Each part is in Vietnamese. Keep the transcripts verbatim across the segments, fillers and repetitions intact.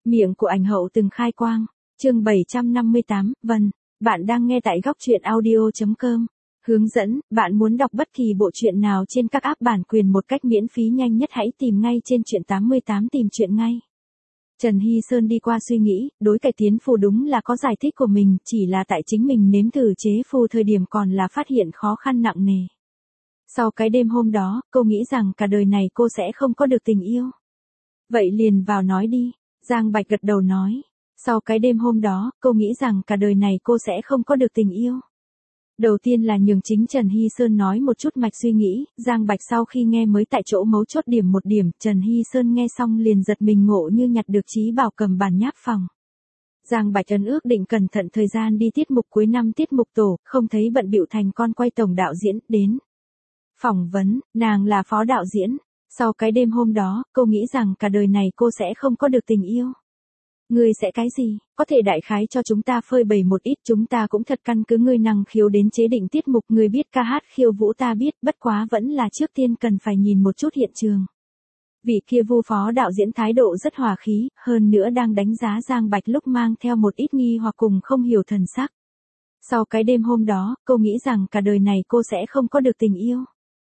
Miệng của ảnh hậu từng khai quang. Chương bảy trăm năm mươi tám, Vân, bạn đang nghe tại góc truyện audio chấm com. Hướng dẫn, bạn muốn đọc bất kỳ bộ truyện nào trên các app bản quyền một cách miễn phí nhanh nhất hãy tìm ngay trên truyện tám mươi tám tìm truyện ngay. Trần Hy Sơn đi qua suy nghĩ, đối cải tiến phù đúng là có giải thích của mình, chỉ là tại chính mình nếm thử chế phù thời điểm còn là phát hiện khó khăn nặng nề. Sau cái đêm hôm đó, cô nghĩ rằng cả đời này cô sẽ không có được tình yêu. Vậy liền vào nói đi, Giang Bạch gật đầu nói. Sau cái đêm hôm đó, cô nghĩ rằng cả đời này cô sẽ không có được tình yêu. Đầu tiên là nhường chính Trần Hy Sơn nói một chút mạch suy nghĩ, Giang Bạch sau khi nghe mới tại chỗ mấu chốt điểm một điểm, Trần Hy Sơn nghe xong liền giật mình ngộ như nhặt được trí bảo cầm bàn nháp phòng. Giang Bạch ấn ước định cẩn thận thời gian đi tiết mục cuối năm tiết mục tổ, không thấy bận bịu thành con quay tổng đạo diễn, đến. Phỏng vấn, nàng là phó đạo diễn. Sau cái đêm hôm đó, cô nghĩ rằng cả đời này cô sẽ không có được tình yêu. Ngươi sẽ cái gì, có thể đại khái cho chúng ta phơi bày một ít, chúng ta cũng thật căn cứ ngươi năng khiếu đến chế định tiết mục, ngươi biết ca hát khiêu vũ ta biết, bất quá vẫn là trước tiên cần phải nhìn một chút hiện trường. Vị kia Vu phó đạo diễn thái độ rất hòa khí, hơn nữa đang đánh giá Giang Bạch lúc mang theo một ít nghi hoặc cùng không hiểu thần sắc. Sau cái đêm hôm đó, cô nghĩ rằng cả đời này cô sẽ không có được tình yêu.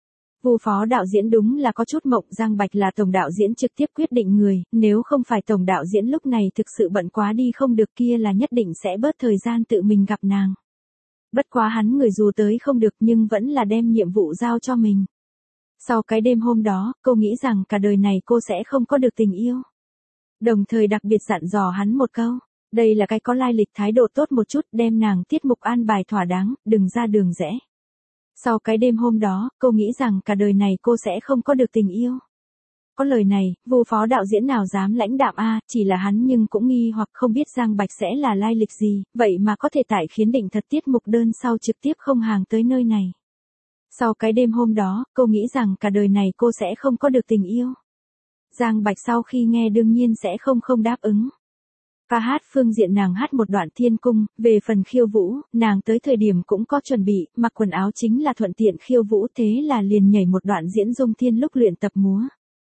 Vu phó đạo diễn đúng là có chút mộng, Giang Bạch là tổng đạo diễn trực tiếp quyết định người, nếu không phải tổng đạo diễn lúc này thực sự bận quá đi không được kia là nhất định sẽ bớt thời gian tự mình gặp nàng. Bất quá hắn người dù tới không được nhưng vẫn là đem nhiệm vụ giao cho mình. Sau cái đêm hôm đó, cô nghĩ rằng cả đời này cô sẽ không có được tình yêu. Đồng thời đặc biệt dặn dò hắn một câu, đây là cái có lai lịch thái độ tốt một chút, đem nàng tiết mục an bài thỏa đáng, đừng ra đường rẽ. Sau cái đêm hôm đó, cô nghĩ rằng cả đời này cô sẽ không có được tình yêu. Có lời này, Vu phó đạo diễn nào dám lãnh đạm a, chỉ là hắn nhưng cũng nghi hoặc không biết Giang Bạch sẽ là lai lịch gì, vậy mà có thể tại khiến định thật tiết mục đơn sau trực tiếp không hàng tới nơi này. Sau cái đêm hôm đó, cô nghĩ rằng cả đời này cô sẽ không có được tình yêu. Giang Bạch sau khi nghe đương nhiên sẽ không không đáp ứng. Ca hát phương diện nàng hát một đoạn Thiên Cung, về phần khiêu vũ, nàng tới thời điểm cũng có chuẩn bị, mặc quần áo chính là thuận tiện khiêu vũ, thế là liền nhảy một đoạn diễn Dung Thiên lúc luyện tập múa.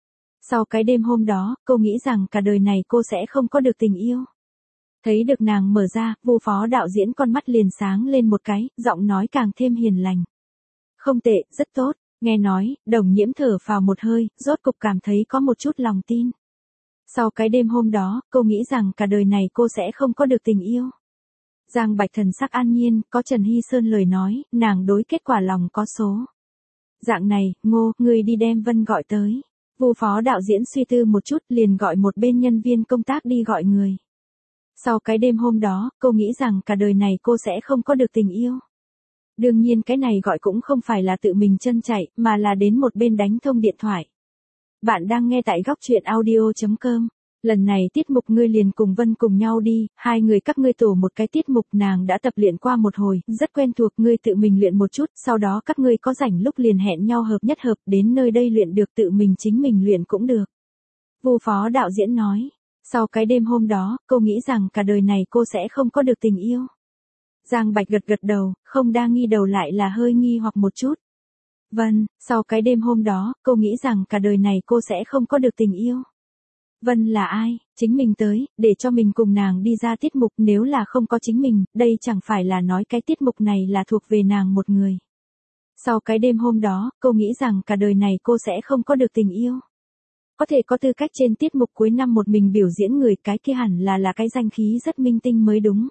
Sau cái đêm hôm đó, cô nghĩ rằng cả đời này cô sẽ không có được tình yêu. Thấy được nàng mở ra, Vu phó đạo diễn con mắt liền sáng lên một cái, giọng nói càng thêm hiền lành. Không tệ, rất tốt, nghe nói, Đồng Nhiễm thở phào một hơi, rốt cục cảm thấy có một chút lòng tin. Sau cái đêm hôm đó, cô nghĩ rằng cả đời này cô sẽ không có được tình yêu. Giang Bạch thần sắc an nhiên, có Trần Hy Sơn lời nói, nàng đối kết quả lòng có số. Dạng này, Ngô, ngươi đi đem Vân gọi tới. Vu phó đạo diễn suy tư một chút liền gọi một bên nhân viên công tác đi gọi người. Sau cái đêm hôm đó, cô nghĩ rằng cả đời này cô sẽ không có được tình yêu. Đương nhiên cái này gọi cũng không phải là tự mình chân chạy, mà là đến một bên đánh thông điện thoại. Bạn đang nghe tại góc truyện audio chấm com. Lần này tiết mục ngươi liền cùng Vân cùng nhau đi, hai người các ngươi tổ một cái tiết mục, nàng đã tập luyện qua một hồi, rất quen thuộc, ngươi tự mình luyện một chút, sau đó các ngươi có rảnh lúc liền hẹn nhau hợp nhất hợp, đến nơi đây luyện được tự mình chính mình luyện cũng được. Vu phó đạo diễn nói, sau cái đêm hôm đó, cô nghĩ rằng cả đời này cô sẽ không có được tình yêu. Giang Bạch gật gật đầu, không đa nghi đầu lại là hơi nghi hoặc một chút. Vân, sau cái đêm hôm đó, cô nghĩ rằng cả đời này cô sẽ không có được tình yêu. Vân là ai, chính mình tới, để cho mình cùng nàng đi ra tiết mục, nếu là không có chính mình, đây chẳng phải là nói cái tiết mục này là thuộc về nàng một người. Sau cái đêm hôm đó, cô nghĩ rằng cả đời này cô sẽ không có được tình yêu. Có thể có tư cách trên tiết mục cuối năm một mình biểu diễn người, cái kia hẳn là là cái danh khí rất minh tinh mới đúng.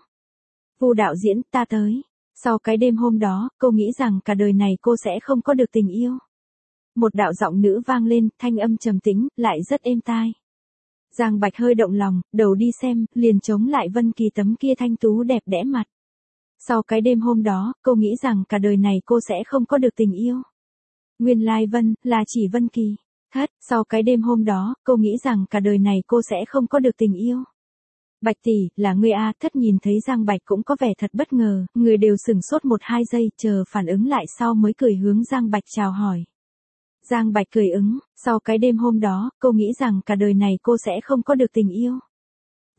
Vu đạo diễn, ta tới. Sau cái đêm hôm đó, cô nghĩ rằng cả đời này cô sẽ không có được tình yêu. Một đạo giọng nữ vang lên, thanh âm trầm tĩnh, lại rất êm tai. Giang Bạch hơi động lòng, đầu đi xem, liền chống lại Vân Kỳ tấm kia thanh tú đẹp đẽ mặt. Sau cái đêm hôm đó, cô nghĩ rằng cả đời này cô sẽ không có được tình yêu. Nguyên lai Vân, là chỉ Vân Kỳ. Thất, sau cái đêm hôm đó, cô nghĩ rằng cả đời này cô sẽ không có được tình yêu. Bạch tỷ, là ngươi a? Thất nhìn thấy Giang Bạch cũng có vẻ thật bất ngờ, người đều sửng sốt một hai giây, chờ phản ứng lại sau mới cười hướng Giang Bạch chào hỏi. Giang Bạch cười ứng, sau cái đêm hôm đó, cô nghĩ rằng cả đời này cô sẽ không có được tình yêu.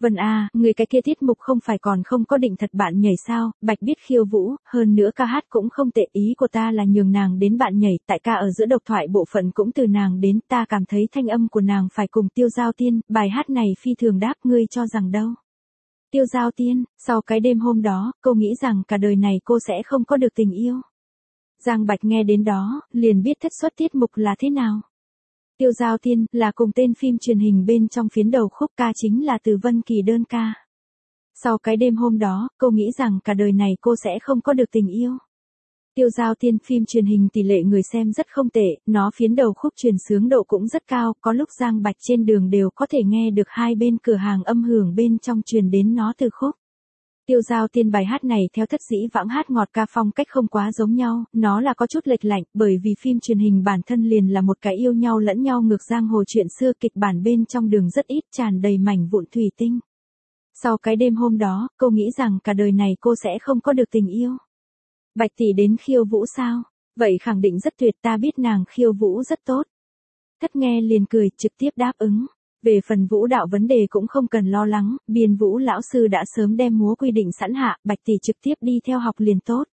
Vân à, người cái kia tiết mục không phải còn không có định thật bạn nhảy sao, Bạch biết khiêu vũ, hơn nữa ca hát cũng không tệ, ý của ta là nhường nàng đến bạn nhảy, tại ca ở giữa độc thoại bộ phận cũng từ nàng đến, ta cảm thấy thanh âm của nàng phải cùng Tiêu Giao Tiên, bài hát này phi thường đáp, ngươi cho rằng đâu. Tiêu Giao Tiên, sau cái đêm hôm đó, cô nghĩ rằng cả đời này cô sẽ không có được tình yêu. Giang Bạch nghe đến đó, liền biết thất xuất tiết mục là thế nào. Tiêu Giao Tiên là cùng tên phim truyền hình bên trong phiến đầu khúc, ca chính là từ Vân Kỳ đơn ca. Sau cái đêm hôm đó, cô nghĩ rằng cả đời này cô sẽ không có được tình yêu. Tiêu Giao Tiên phim truyền hình tỷ lệ người xem rất không tệ, nó phiến đầu khúc truyền xướng độ cũng rất cao, có lúc Giang Bạch trên đường đều có thể nghe được hai bên cửa hàng âm hưởng bên trong truyền đến nó từ khúc. Tiêu Giao Tiên bài hát này theo thất dĩ vãng hát ngọt ca phong cách không quá giống nhau, nó là có chút lệch lạnh, bởi vì phim truyền hình bản thân liền là một cái yêu nhau lẫn nhau ngược giang hồ chuyện xưa, kịch bản bên trong đường rất ít, tràn đầy mảnh vụn thủy tinh. Sau cái đêm hôm đó, cô nghĩ rằng cả đời này cô sẽ không có được tình yêu. Bạch tỷ đến khiêu vũ sao? Vậy khẳng định rất tuyệt, ta biết nàng khiêu vũ rất tốt. Thất nghe liền cười, trực tiếp đáp ứng. Về phần vũ đạo vấn đề cũng không cần lo lắng, biên vũ lão sư đã sớm đem múa quy định sẵn hạ, Bạch tỷ trực tiếp đi theo học liền tốt.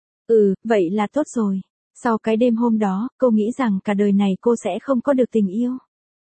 Ừ, vậy là tốt rồi. Sau cái đêm hôm đó, cô nghĩ rằng cả đời này cô sẽ không có được tình yêu.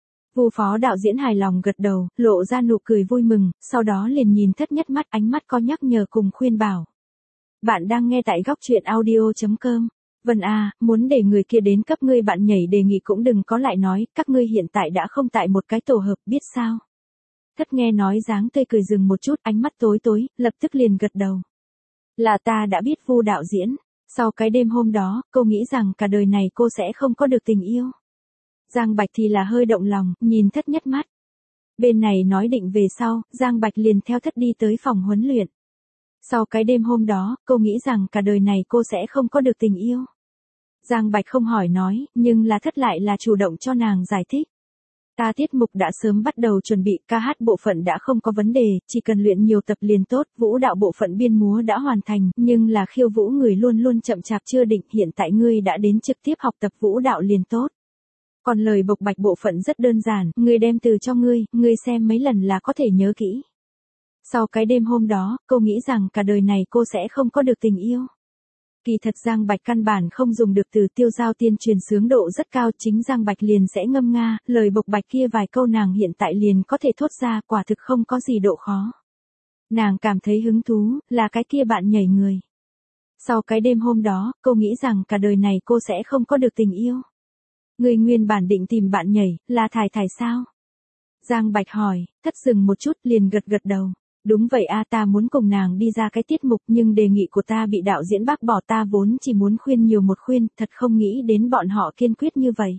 Vu phó đạo diễn hài lòng gật đầu, lộ ra nụ cười vui mừng, sau đó liền nhìn Thất nhất mắt, ánh mắt có nhắc nhở cùng khuyên bảo. Bạn đang nghe tại góc truyện audio chấm com. Vân à, muốn để người kia đến cấp ngươi bạn nhảy đề nghị cũng đừng có lại nói, các ngươi hiện tại đã không tại một cái tổ hợp, biết sao. Thất nghe nói dáng tươi cười dừng một chút, ánh mắt tối tối, lập tức liền gật đầu. Là ta đã biết Vu đạo diễn. Sau cái đêm hôm đó, cô nghĩ rằng cả đời này cô sẽ không có được tình yêu. Giang Bạch thì là hơi động lòng, nhìn Thất nhất mắt. Bên này nói định về sau, Giang Bạch liền theo Thất đi tới phòng huấn luyện. Sau cái đêm hôm đó, cô nghĩ rằng cả đời này cô sẽ không có được tình yêu. Giang Bạch không hỏi nói, nhưng là Thất lại là chủ động cho nàng giải thích. Ta tiết mục đã sớm bắt đầu chuẩn bị, ca hát bộ phận đã không có vấn đề, chỉ cần luyện nhiều tập liền tốt, vũ đạo bộ phận biên múa đã hoàn thành, nhưng là khiêu vũ người luôn luôn chậm chạp chưa định, hiện tại ngươi đã đến trực tiếp học tập vũ đạo liền tốt. Còn lời bộc bạch bộ phận rất đơn giản, ngươi đem từ cho ngươi, ngươi xem mấy lần là có thể nhớ kỹ. Sau cái đêm hôm đó, cô nghĩ rằng cả đời này cô sẽ không có được tình yêu. Kỳ thật Giang Bạch căn bản không dùng được từ Tiêu Giao Tiên truyền xướng độ rất cao, chính Giang Bạch liền sẽ ngâm nga, lời bộc bạch kia vài câu nàng hiện tại liền có thể thốt ra, quả thực không có gì độ khó. Nàng cảm thấy hứng thú, là cái kia bạn nhảy người. Sau cái đêm hôm đó, cô nghĩ rằng cả đời này cô sẽ không có được tình yêu. Người nguyên bản định tìm bạn nhảy, là Thải Thải sao? Giang Bạch hỏi, Thất dừng một chút liền gật gật đầu. Đúng vậy a, ta muốn cùng nàng đi ra cái tiết mục, nhưng đề nghị của ta bị đạo diễn bác bỏ, ta vốn chỉ muốn khuyên nhiều một khuyên, thật không nghĩ đến bọn họ kiên quyết như vậy.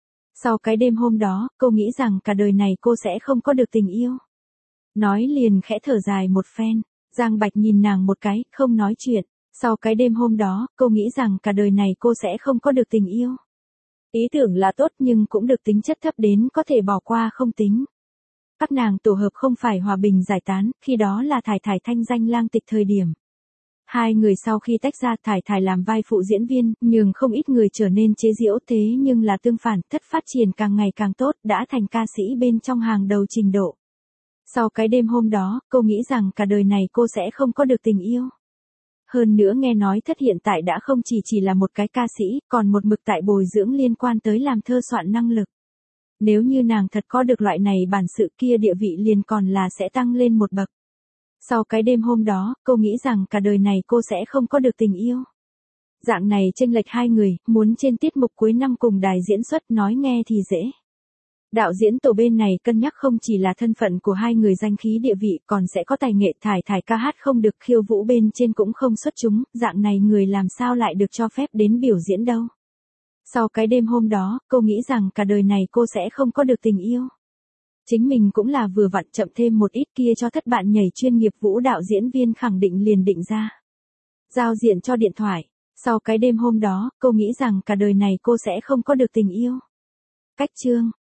Sau cái đêm hôm đó, cô nghĩ rằng cả đời này cô sẽ không có được tình yêu. Nói liền khẽ thở dài một phen, Giang Bạch nhìn nàng một cái, không nói chuyện. Sau cái đêm hôm đó, cô nghĩ rằng cả đời này cô sẽ không có được tình yêu. Ý tưởng là tốt nhưng cũng được tính chất thấp đến có thể bỏ qua không tính. Các nàng tổ hợp không phải hòa bình giải tán, khi đó là Thải Thải thanh danh lang tịch thời điểm. Hai người sau khi tách ra, Thải Thải làm vai phụ diễn viên, nhường không ít người trở nên chế giễu, thế nhưng là tương phản, Thất phát triển càng ngày càng tốt, đã thành ca sĩ bên trong hàng đầu trình độ. Sau cái đêm hôm đó, cô nghĩ rằng cả đời này cô sẽ không có được tình yêu. Hơn nữa nghe nói Thất hiện tại đã không chỉ chỉ là một cái ca sĩ, còn một mực tại bồi dưỡng liên quan tới làm thơ soạn năng lực. Nếu như nàng thật có được loại này bản sự kia, địa vị liền còn là sẽ tăng lên một bậc. Sau cái đêm hôm đó, cô nghĩ rằng cả đời này cô sẽ không có được tình yêu. Dạng này chênh lệch hai người, muốn trên tiết mục cuối năm cùng đài diễn xuất, nói nghe thì dễ. Đạo diễn tổ bên này cân nhắc không chỉ là thân phận của hai người danh khí địa vị, còn sẽ có tài nghệ, Thải Thải ca hát không được, khiêu vũ bên trên cũng không xuất chúng, dạng này người làm sao lại được cho phép đến biểu diễn đâu. Sau cái đêm hôm đó, cô nghĩ rằng cả đời này cô sẽ không có được tình yêu. Chính mình cũng là vừa vặn, chậm thêm một ít kia cho Thất bạn nhảy chuyên nghiệp vũ đạo diễn viên khẳng định liền định ra. Giao diện cho điện thoại. Sau cái đêm hôm đó, cô nghĩ rằng cả đời này cô sẽ không có được tình yêu. Cách chương.